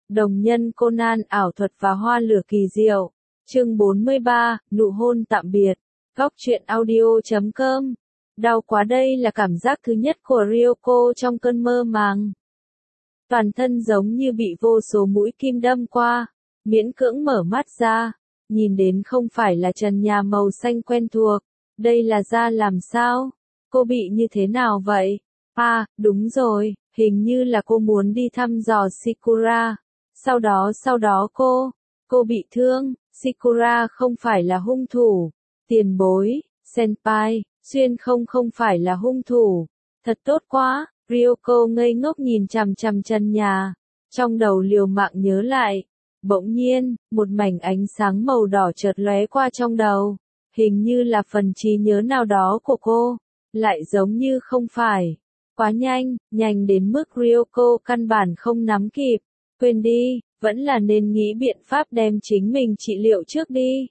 Đồng nhân Conan ảo thuật và hoa lửa kỳ diệu. Chương 43, nụ hôn tạm biệt. Góc truyện audio.com. Đau quá, đây là cảm giác thứ nhất của Ryoko trong cơn mơ màng. Toàn thân giống như bị vô số mũi kim đâm qua, miễn cưỡng mở mắt ra, nhìn đến không phải là trần nhà màu xanh quen thuộc, đây là da làm sao? Cô bị như thế nào vậy? À, đúng rồi, hình như là cô muốn đi thăm dò Sakura. Sau đó cô bị thương, Sakura không phải là hung thủ. Tiền bối, senpai, Xuyên không phải là hung thủ. Thật tốt quá, Ryoko ngây ngốc nhìn chằm chằm trần nhà, trong đầu liều mạng nhớ lại. Bỗng nhiên, một mảnh ánh sáng màu đỏ chợt lóe qua trong đầu, hình như là phần trí nhớ nào đó của cô, lại giống như không phải. Quá nhanh đến mức Ryoko căn bản không nắm kịp. Quên đi, vẫn là nên nghĩ biện pháp đem chính mình trị liệu trước đi.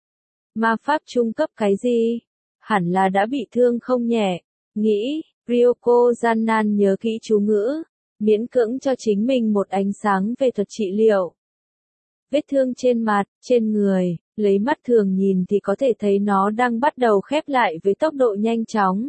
Ma pháp trung cấp cái gì? Hẳn là đã bị thương không nhẹ. Nghĩ, Ryoko gian nan nhớ kỹ chú ngữ, miễn cưỡng cho chính mình một ánh sáng về thuật trị liệu. Vết thương trên mặt, trên người, lấy mắt thường nhìn thì có thể thấy nó đang bắt đầu khép lại với tốc độ nhanh chóng.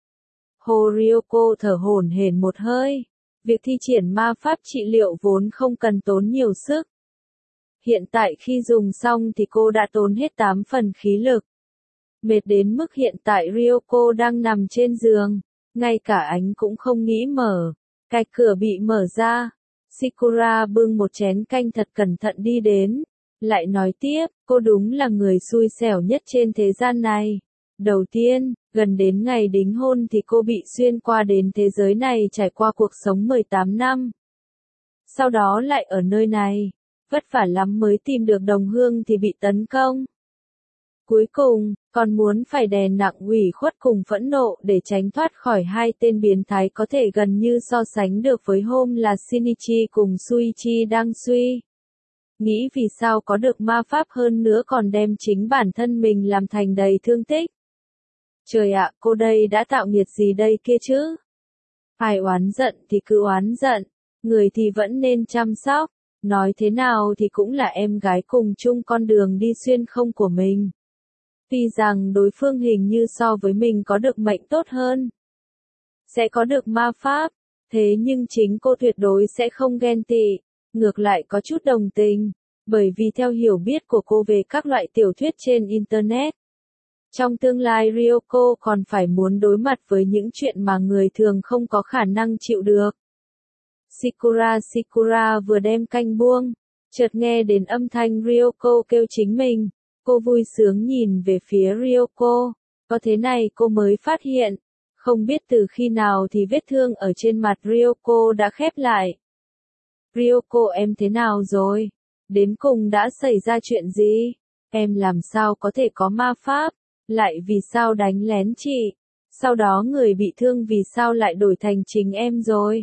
Hồ Ryoko thở hổn hển một hơi. Việc thi triển ma pháp trị liệu vốn không cần tốn nhiều sức. Hiện tại khi dùng xong thì cô đã tốn hết 8 phần khí lực. Mệt đến mức hiện tại Ryoko đang nằm trên giường, ngay cả ánh cũng không nghĩ mở. Cạch cửa bị mở ra. Sakura bưng một chén canh thật cẩn thận đi đến. Lại nói tiếp, cô đúng là người xui xẻo nhất trên thế gian này. Đầu tiên, gần đến ngày đính hôn thì cô bị xuyên qua đến thế giới này trải qua cuộc sống 18 năm. Sau đó lại ở nơi này, vất vả lắm mới tìm được đồng hương thì bị tấn công. Cuối cùng, còn muốn phải đè nặng ủy khuất cùng phẫn nộ để tránh thoát khỏi hai tên biến thái có thể gần như so sánh được với hôm là Shinichi cùng Shuichi đang suy. Nghĩ vì sao có được ma pháp hơn nữa còn đem chính bản thân mình làm thành đầy thương tích. Trời ạ, cô đây đã tạo nghiệt gì đây kia chứ? Ai oán giận thì cứ oán giận, người thì vẫn nên chăm sóc, nói thế nào thì cũng là em gái cùng chung con đường đi xuyên không của mình. Tuy rằng đối phương hình như so với mình có được mệnh tốt hơn, sẽ có được ma pháp, thế nhưng chính cô tuyệt đối sẽ không ghen tị, ngược lại có chút đồng tình, bởi vì theo hiểu biết của cô về các loại tiểu thuyết trên Internet. Trong tương lai Ryoko còn phải muốn đối mặt với những chuyện mà người thường không có khả năng chịu được. Sakura vừa đem canh buông, chợt nghe đến âm thanh Ryoko kêu chính mình. Cô vui sướng nhìn về phía Ryoko, có thế này cô mới phát hiện, không biết từ khi nào thì vết thương ở trên mặt Ryoko đã khép lại. Ryoko, em thế nào rồi? Đến cùng đã xảy ra chuyện gì? Em làm sao có thể có ma pháp? Lại vì sao đánh lén chị? Sau đó người bị thương vì sao lại đổi thành chính em rồi?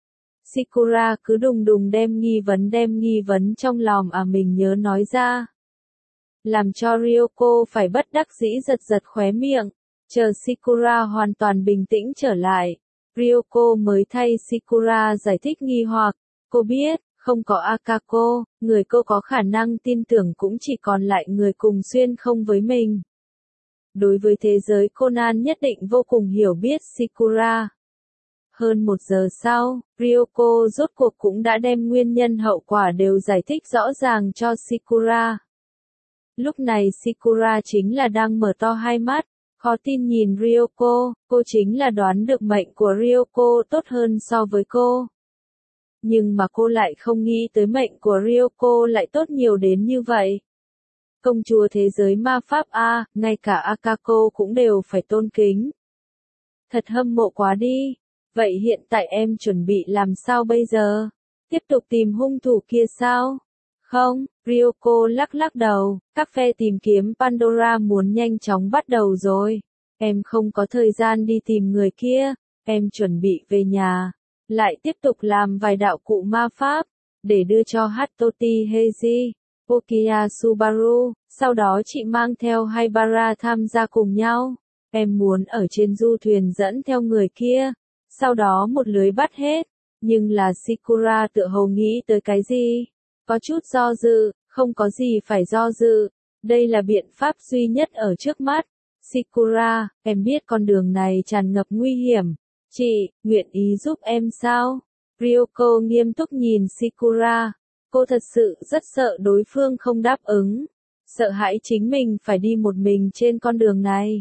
Sakura cứ đùng đùng đem nghi vấn trong lòng mình nhớ nói ra. Làm cho Ryoko phải bất đắc dĩ giật khóe miệng. Chờ Sakura hoàn toàn bình tĩnh trở lại, Ryoko mới thay Sakura giải thích nghi hoặc. Cô biết, không có Akako, người cô có khả năng tin tưởng cũng chỉ còn lại người cùng xuyên không với mình. Đối với thế giới Conan nhất định vô cùng hiểu biết Sakura. Hơn 1 giờ sau, Ryoko rốt cuộc cũng đã đem nguyên nhân hậu quả đều giải thích rõ ràng cho Sakura. Lúc này Sakura chính là đang mở to hai mắt, khó tin nhìn Ryoko, cô chính là đoán được mệnh của Ryoko tốt hơn so với cô. Nhưng mà cô lại không nghĩ tới mệnh của Ryoko lại tốt nhiều đến như vậy. Công chúa thế giới ma pháp ngay cả Akako cũng đều phải tôn kính. Thật hâm mộ quá đi. Vậy hiện tại em chuẩn bị làm sao bây giờ? Tiếp tục tìm hung thủ kia sao? Không, Ryoko lắc đầu, các phe tìm kiếm Pandora muốn nhanh chóng bắt đầu rồi. Em không có thời gian đi tìm người kia, em chuẩn bị về nhà, lại tiếp tục làm vài đạo cụ ma pháp, để đưa cho Hatoshi Heiji, Okiya Subaru, sau đó chị mang theo Haibara tham gia cùng nhau. Em muốn ở trên du thuyền dẫn theo người kia, sau đó một lưới bắt hết, nhưng là Sakura tựa hồ nghĩ tới cái gì? Có chút do dự, không có gì phải do dự. Đây là biện pháp duy nhất ở trước mắt. Sakura, em biết con đường này tràn ngập nguy hiểm. Chị, nguyện ý giúp em sao? Ryoko nghiêm túc nhìn Sakura. Cô thật sự rất sợ đối phương không đáp ứng. Sợ hãi chính mình phải đi một mình trên con đường này.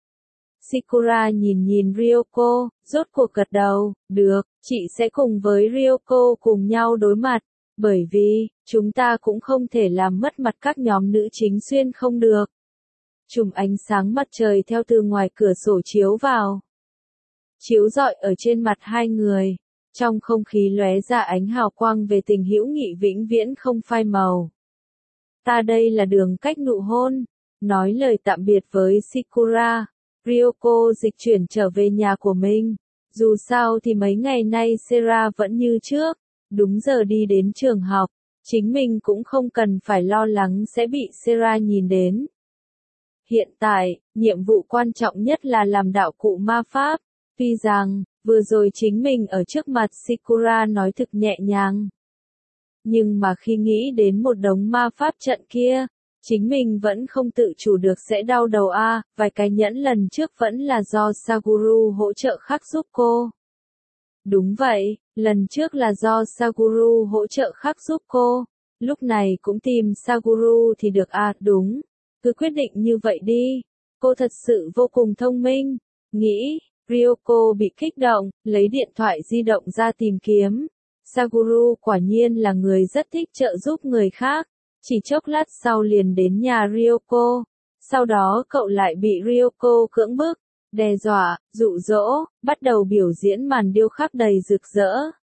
Sakura nhìn Ryoko, rốt cuộc gật đầu, được, chị sẽ cùng với Ryoko cùng nhau đối mặt. Bởi vì, chúng ta cũng không thể làm mất mặt các nhóm nữ chính xuyên không được. Chùm ánh sáng mặt trời theo từ ngoài cửa sổ chiếu vào. Chiếu rọi ở trên mặt hai người. Trong không khí lóe ra ánh hào quang về tình hữu nghị vĩnh viễn không phai màu. Ta đây là đường cách nụ hôn. Nói lời tạm biệt với Sakura, Ryoko dịch chuyển trở về nhà của mình. Dù sao thì mấy ngày nay Sera vẫn như trước. Đúng giờ đi đến trường học. Chính mình cũng không cần phải lo lắng sẽ bị Sera nhìn đến. Hiện tại, nhiệm vụ quan trọng nhất là làm đạo cụ ma pháp. Tuy rằng, vừa rồi chính mình ở trước mặt Sakura nói thực nhẹ nhàng. Nhưng mà khi nghĩ đến một đống ma pháp trận kia, chính mình vẫn không tự chủ được sẽ đau đầu vài cái nhẫn lần trước vẫn là do Saguru hỗ trợ khắc giúp cô. Đúng vậy, lần trước là do Saguru hỗ trợ khắc giúp cô, lúc này cũng tìm Saguru thì được đúng, cứ quyết định như vậy đi, cô thật sự vô cùng thông minh, nghĩ, Ryoko bị kích động, lấy điện thoại di động ra tìm kiếm. Saguru quả nhiên là người rất thích trợ giúp người khác, chỉ chốc lát sau liền đến nhà Ryoko, sau đó cậu lại bị Ryoko cưỡng bức, đe dọa, dụ dỗ, bắt đầu biểu diễn màn điêu khắc đầy rực rỡ.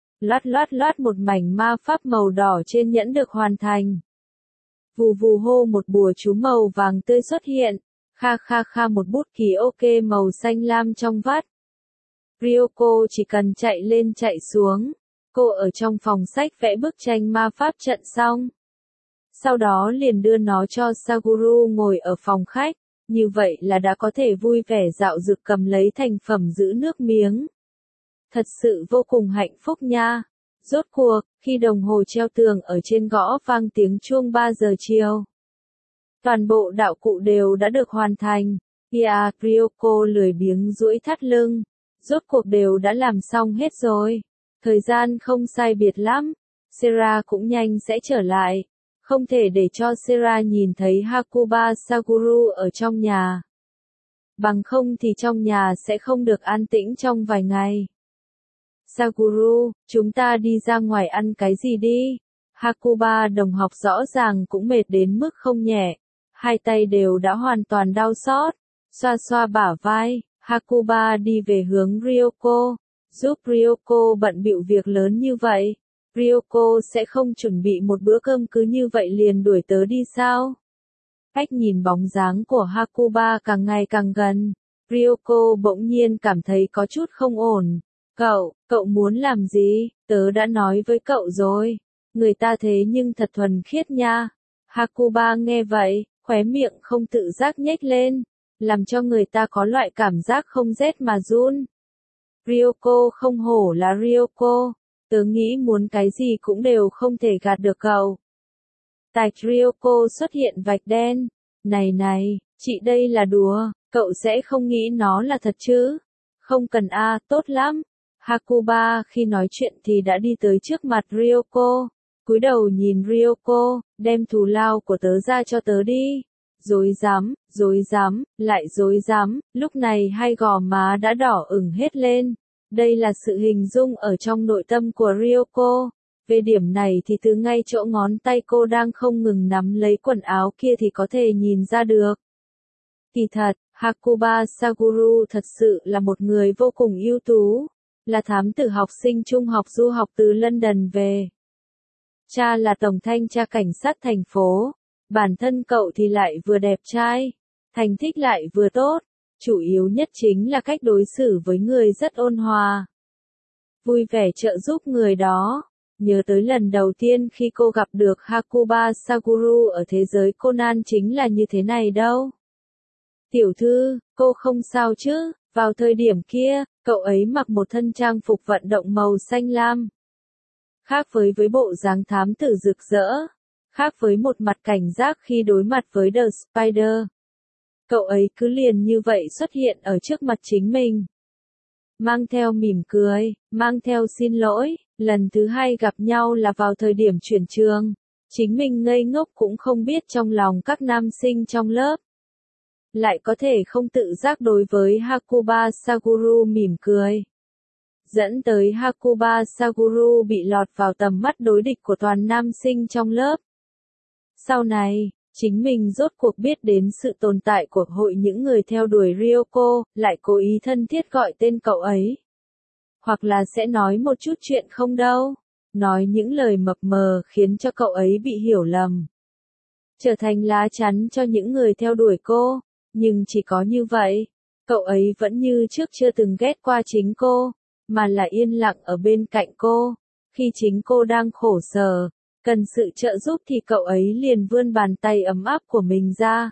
Loát một mảnh ma pháp màu đỏ trên nhẫn được hoàn thành. Vù vù hô một bùa chú màu vàng tươi xuất hiện, kha một bút ký ok màu xanh lam trong vắt. Ryoko chỉ cần chạy lên chạy xuống. Cô ở trong phòng sách vẽ bức tranh ma pháp trận xong. Sau đó liền đưa nó cho Saguru ngồi ở phòng khách, như vậy là đã có thể vui vẻ dạo dực cầm lấy thành phẩm giữ nước miếng. Thật sự vô cùng hạnh phúc nha. Rốt cuộc, khi đồng hồ treo tường ở trên gõ vang tiếng chuông 3 giờ chiều. Toàn bộ đạo cụ đều đã được hoàn thành. Ryoko lười biếng duỗi thắt lưng. Rốt cuộc đều đã làm xong hết rồi. Thời gian không sai biệt lắm, Sera cũng nhanh sẽ trở lại. Không thể để cho Sera nhìn thấy Hakuba Saguru ở trong nhà. Bằng không thì trong nhà sẽ không được an tĩnh trong vài ngày. Saguru, chúng ta đi ra ngoài ăn cái gì đi? Hakuba đồng học rõ ràng cũng mệt đến mức không nhẹ. Hai tay đều đã hoàn toàn đau xót. Xoa xoa bả vai, Hakuba đi về hướng Ryoko. Giúp Ryoko bận bịu việc lớn như vậy, Ryoko sẽ không chuẩn bị một bữa cơm cứ như vậy liền đuổi tớ đi sao? Cách nhìn bóng dáng của Hakuba càng ngày càng gần, Ryoko bỗng nhiên cảm thấy có chút không ổn. Cậu muốn làm gì? Tớ đã nói với cậu rồi. Người ta thế nhưng thật thuần khiết nha. Hakuba nghe vậy, khóe miệng không tự giác nhếch lên, làm cho người ta có loại cảm giác không rét mà run. Ryoko không hổ là Ryoko, tớ nghĩ muốn cái gì cũng đều không thể gạt được cậu. Tạch Ryoko xuất hiện vạch đen. Này, chị đây là đùa, cậu sẽ không nghĩ nó là thật chứ? Không cần tốt lắm. Hakuba khi nói chuyện thì đã đi tới trước mặt Ryoko, cúi đầu nhìn Ryoko, đem thù lao của tớ ra cho tớ đi. Dối dám, lại dối dám, lúc này hai gò má đã đỏ ửng hết lên. Đây là sự hình dung ở trong nội tâm của Ryoko. Về điểm này thì từ ngay chỗ ngón tay cô đang không ngừng nắm lấy quần áo kia thì có thể nhìn ra được. Kỳ thật, Hakuba Saguru thật sự là một người vô cùng ưu tú, là thám tử học sinh trung học du học từ London về. Cha là tổng thanh tra cảnh sát thành phố. Bản thân cậu thì lại vừa đẹp trai, thành tích lại vừa tốt, chủ yếu nhất chính là cách đối xử với người rất ôn hòa. Vui vẻ trợ giúp người đó. Nhớ tới lần đầu tiên khi cô gặp được Hakuba Saguru ở thế giới Conan chính là như thế này đâu. Tiểu thư, cô không sao chứ? Vào thời điểm kia, cậu ấy mặc một thân trang phục vận động màu xanh lam. Khác với bộ dáng thám tử rực rỡ. Khác với một mặt cảnh giác khi đối mặt với The Spider. Cậu ấy cứ liền như vậy xuất hiện ở trước mặt chính mình. Mang theo mỉm cười, mang theo xin lỗi, lần thứ hai gặp nhau là vào thời điểm chuyển trường. Chính mình ngây ngốc cũng không biết trong lòng các nam sinh trong lớp. Lại có thể không tự giác đối với Hakuba Saguru mỉm cười. Dẫn tới Hakuba Saguru bị lọt vào tầm mắt đối địch của toàn nam sinh trong lớp. Sau này, chính mình rốt cuộc biết đến sự tồn tại của hội những người theo đuổi Ryoko, lại cố ý thân thiết gọi tên cậu ấy. Hoặc là sẽ nói một chút chuyện không đâu. Nói những lời mập mờ khiến cho cậu ấy bị hiểu lầm. Trở thành lá chắn cho những người theo đuổi cô. Nhưng chỉ có như vậy, cậu ấy vẫn như trước chưa từng ghét qua chính cô, mà là yên lặng ở bên cạnh cô. Khi chính cô đang khổ sở, cần sự trợ giúp thì cậu ấy liền vươn bàn tay ấm áp của mình ra.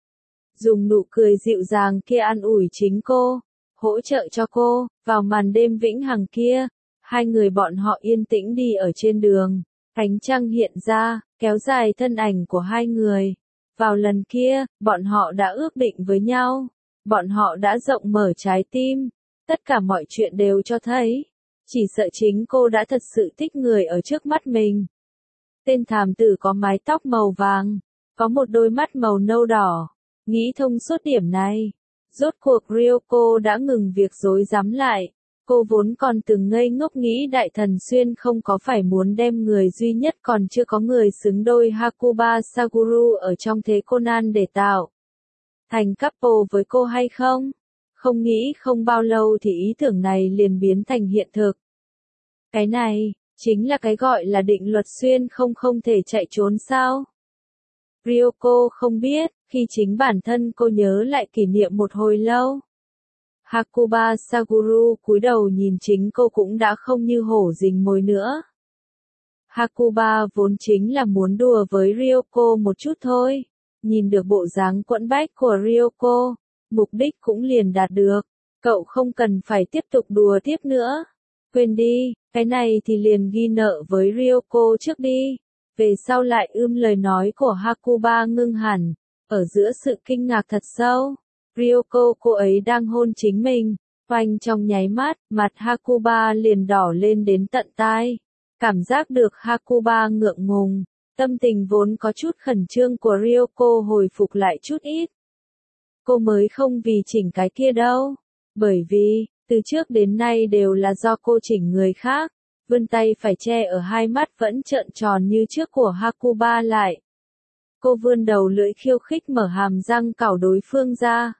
Dùng nụ cười dịu dàng kia an ủi chính cô, hỗ trợ cho cô, vào màn đêm vĩnh hằng kia. Hai người bọn họ yên tĩnh đi ở trên đường, ánh trăng hiện ra, kéo dài thân ảnh của hai người. Vào lần kia, bọn họ đã ước định với nhau, bọn họ đã rộng mở trái tim, tất cả mọi chuyện đều cho thấy, chỉ sợ chính cô đã thật sự thích người ở trước mắt mình. Tên thám tử có mái tóc màu vàng, có một đôi mắt màu nâu đỏ, nghĩ thông suốt điểm này. Rốt cuộc Ryoko đã ngừng việc dối dám lại. Cô vốn còn từng ngây ngốc nghĩ Đại Thần Xuyên không có phải muốn đem người duy nhất còn chưa có người xứng đôi Hakuba Saguru ở trong thế Conan để tạo thành couple với cô hay không? Không nghĩ không bao lâu thì ý tưởng này liền biến thành hiện thực. Cái này, chính là cái gọi là định luật xuyên không thể chạy trốn sao? Ryoko không biết, khi chính bản thân cô nhớ lại kỷ niệm một hồi lâu. Hakuba Saguru cúi đầu nhìn chính cô cũng đã không như hổ rình mồi nữa. Hakuba vốn chính là muốn đùa với Ryoko một chút thôi. Nhìn được bộ dáng quẫn bách của Ryoko, mục đích cũng liền đạt được. Cậu không cần phải tiếp tục đùa tiếp nữa. Quên đi, cái này thì liền ghi nợ với Ryoko trước đi. Về sau lại lời nói của Hakuba ngưng hẳn, ở giữa sự kinh ngạc thật sâu. Ryoko cô ấy đang hôn chính mình, oanh trong nháy mắt, mặt Hakuba liền đỏ lên đến tận tai. Cảm giác được Hakuba ngượng ngùng, tâm tình vốn có chút khẩn trương của Ryoko hồi phục lại chút ít. Cô mới không vì chỉnh cái kia đâu, bởi vì, từ trước đến nay đều là do cô chỉnh người khác, vươn tay phải che ở hai mắt vẫn trợn tròn như trước của Hakuba lại. Cô vươn đầu lưỡi khiêu khích mở hàm răng cào đối phương ra.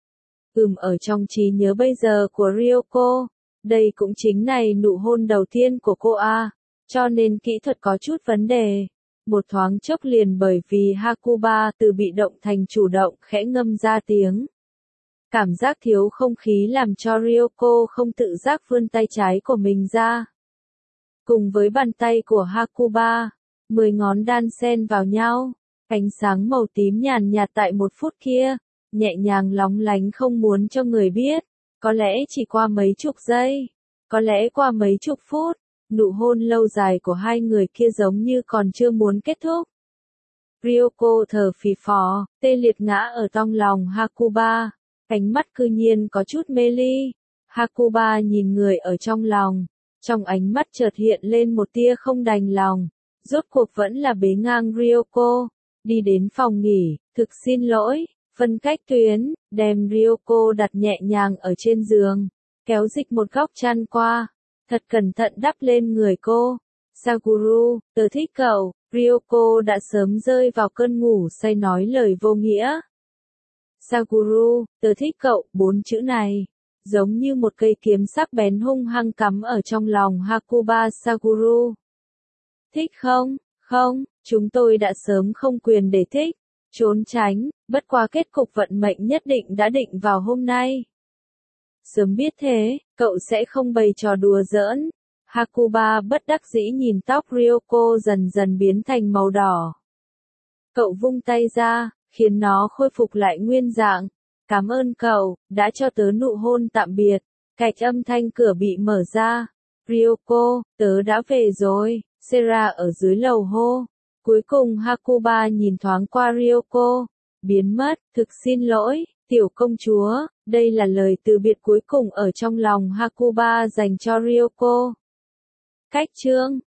Ở trong trí nhớ bây giờ của Ryoko, đây cũng chính này nụ hôn đầu tiên của cô a, cho nên kỹ thuật có chút vấn đề. Một thoáng chốc liền bởi vì Hakuba từ bị động thành chủ động khẽ ngâm ra tiếng. Cảm giác thiếu không khí làm cho Ryoko không tự giác vươn tay trái của mình ra. Cùng với bàn tay của Hakuba, 10 ngón đan xen vào nhau, ánh sáng màu tím nhàn nhạt tại 1 phút kia, nhẹ nhàng lóng lánh không muốn cho người biết, có lẽ chỉ qua mấy chục giây, có lẽ qua mấy chục phút, nụ hôn lâu dài của hai người kia giống như còn chưa muốn kết thúc. Ryoko thở phì phò, tê liệt ngã ở trong lòng Hakuba, ánh mắt cư nhiên có chút mê ly. Hakuba nhìn người ở trong lòng, trong ánh mắt chợt hiện lên một tia không đành lòng, rốt cuộc vẫn là bế ngang Ryoko, đi đến phòng nghỉ, thực xin lỗi. Phân cách tuyến, đem Ryoko đặt nhẹ nhàng ở trên giường, kéo dịch một góc chăn qua, thật cẩn thận đắp lên người cô. Saguru, tớ thích cậu. Ryoko đã sớm rơi vào cơn ngủ say nói lời vô nghĩa. Saguru, tớ thích cậu, 4 chữ này, giống như một cây kiếm sắc bén hung hăng cắm ở trong lòng Hakuba Saguru. Thích không? Không, chúng tôi đã sớm không quyền để thích. Trốn tránh, bất qua kết cục vận mệnh nhất định đã định vào hôm nay. Sớm biết thế, cậu sẽ không bày trò đùa giỡn. Hakuba bất đắc dĩ nhìn tóc Ryoko dần dần biến thành màu đỏ. Cậu vung tay ra, khiến nó khôi phục lại nguyên dạng. Cảm ơn cậu, đã cho tớ nụ hôn tạm biệt. Cạch âm thanh cửa bị mở ra. Ryoko, tớ đã về rồi, Sera ở dưới lầu hô. Cuối cùng Hakuba nhìn thoáng qua Ryoko, biến mất, thực xin lỗi, tiểu công chúa, đây là lời từ biệt cuối cùng ở trong lòng Hakuba dành cho Ryoko. Cách chương